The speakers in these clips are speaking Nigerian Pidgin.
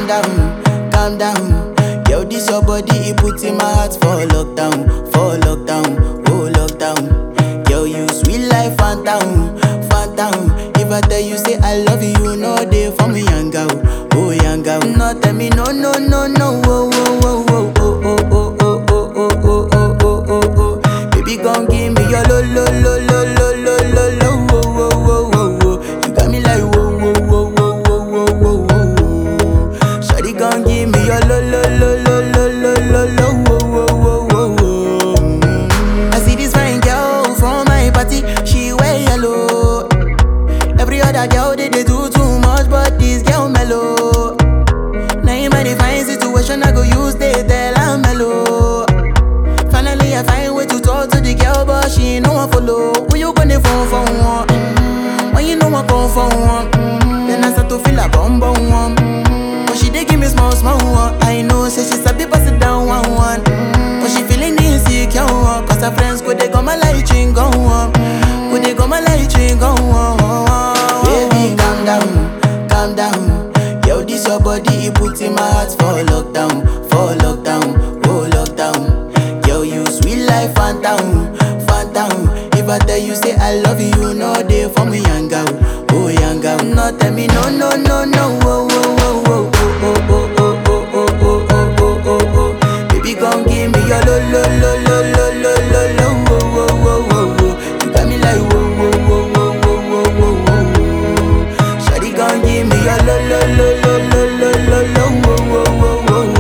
calm down. Yo, this your body, it puts in my heart for lockdown, oh lockdown. Yo, you sweet life, phantom, phantom. If I tell you say I love you, you know they for me, young girl, oh young girl. No tell me no, no, no, no, oh, oh, oh, oh, oh, oh, oh, oh, oh, oh, oh, oh, oh, oh. Baby, gon' give me your lo, lo, lo, lo, lo, lo, lo, lo, oh, oh, oh, oh, oh. You got me like whoa, whoa, whoa, whoa, whoa, whoa, whoa, whoa. Shawty gon' give me your lo, lo, lo, lo, lo, lo, lo, lo, oh, oh, oh, oh, oh. I see this fine girl from my party, she wear yellow. Every other girl they do too much, but this girl mellow. Now in my fine situation, I go use they tell I'm mellow. Finally I find way to talk to the girl, but she ain't no one follow. Who you gonna phone for one? When you know I come for one, then I start to feel a bum bum one. But she dey give me small small one. I know say she sabi pass it down one one. But she feeling insecure one, cause her friends go they go my light ring go on, go they go my light ring go on. Baby, calm down. Yo, this your body, it puts in my heart for lockdown, oh lockdown. Yo, you sweet life, phantom, phantom. If I tell you say I love you, you know they for me, young girl, oh young girl. No tell me no, no, no, no, oh, oh, oh, oh, oh, oh, oh, oh, oh, oh, oh, oh, oh, oh. Baby, gon' give me your lo, lo, lo, lo, lo, lo, lo, lo, oh, oh, oh, oh, oh. You got me like whoa, whoa, whoa, whoa, whoa, whoa, whoa, whoa. Shawty gon' give me your lo, lo, lo, lo, lo, lo, lo, lo, oh, oh, oh, oh,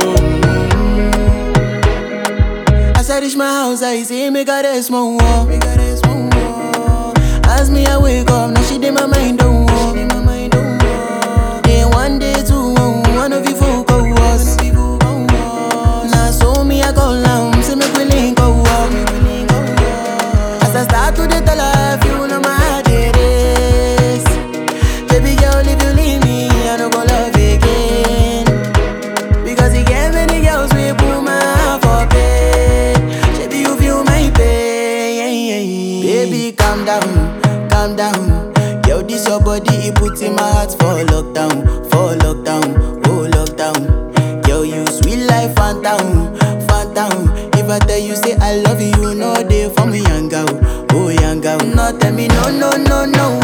oh. As I reach my house, I see me got a small wall. As me I wake up, now she did my mind don't walk. Then one day two, one of you folk go was. Now so me I go down, see me willing go walk. As I start to the tell her, you know my heart it is. Baby girl, if you leave me, I don't go love again. Because you gave many girls we put my heart for pain. Baby, you feel my pain. Baby, calm down. Yo, this your body, it puts in my heart for lockdown, oh lockdown. Yo, you sweet life, phantom, phantom. If I tell you say I love you, you know they for me, young girl, oh young girl. No tell me no, no, no, no,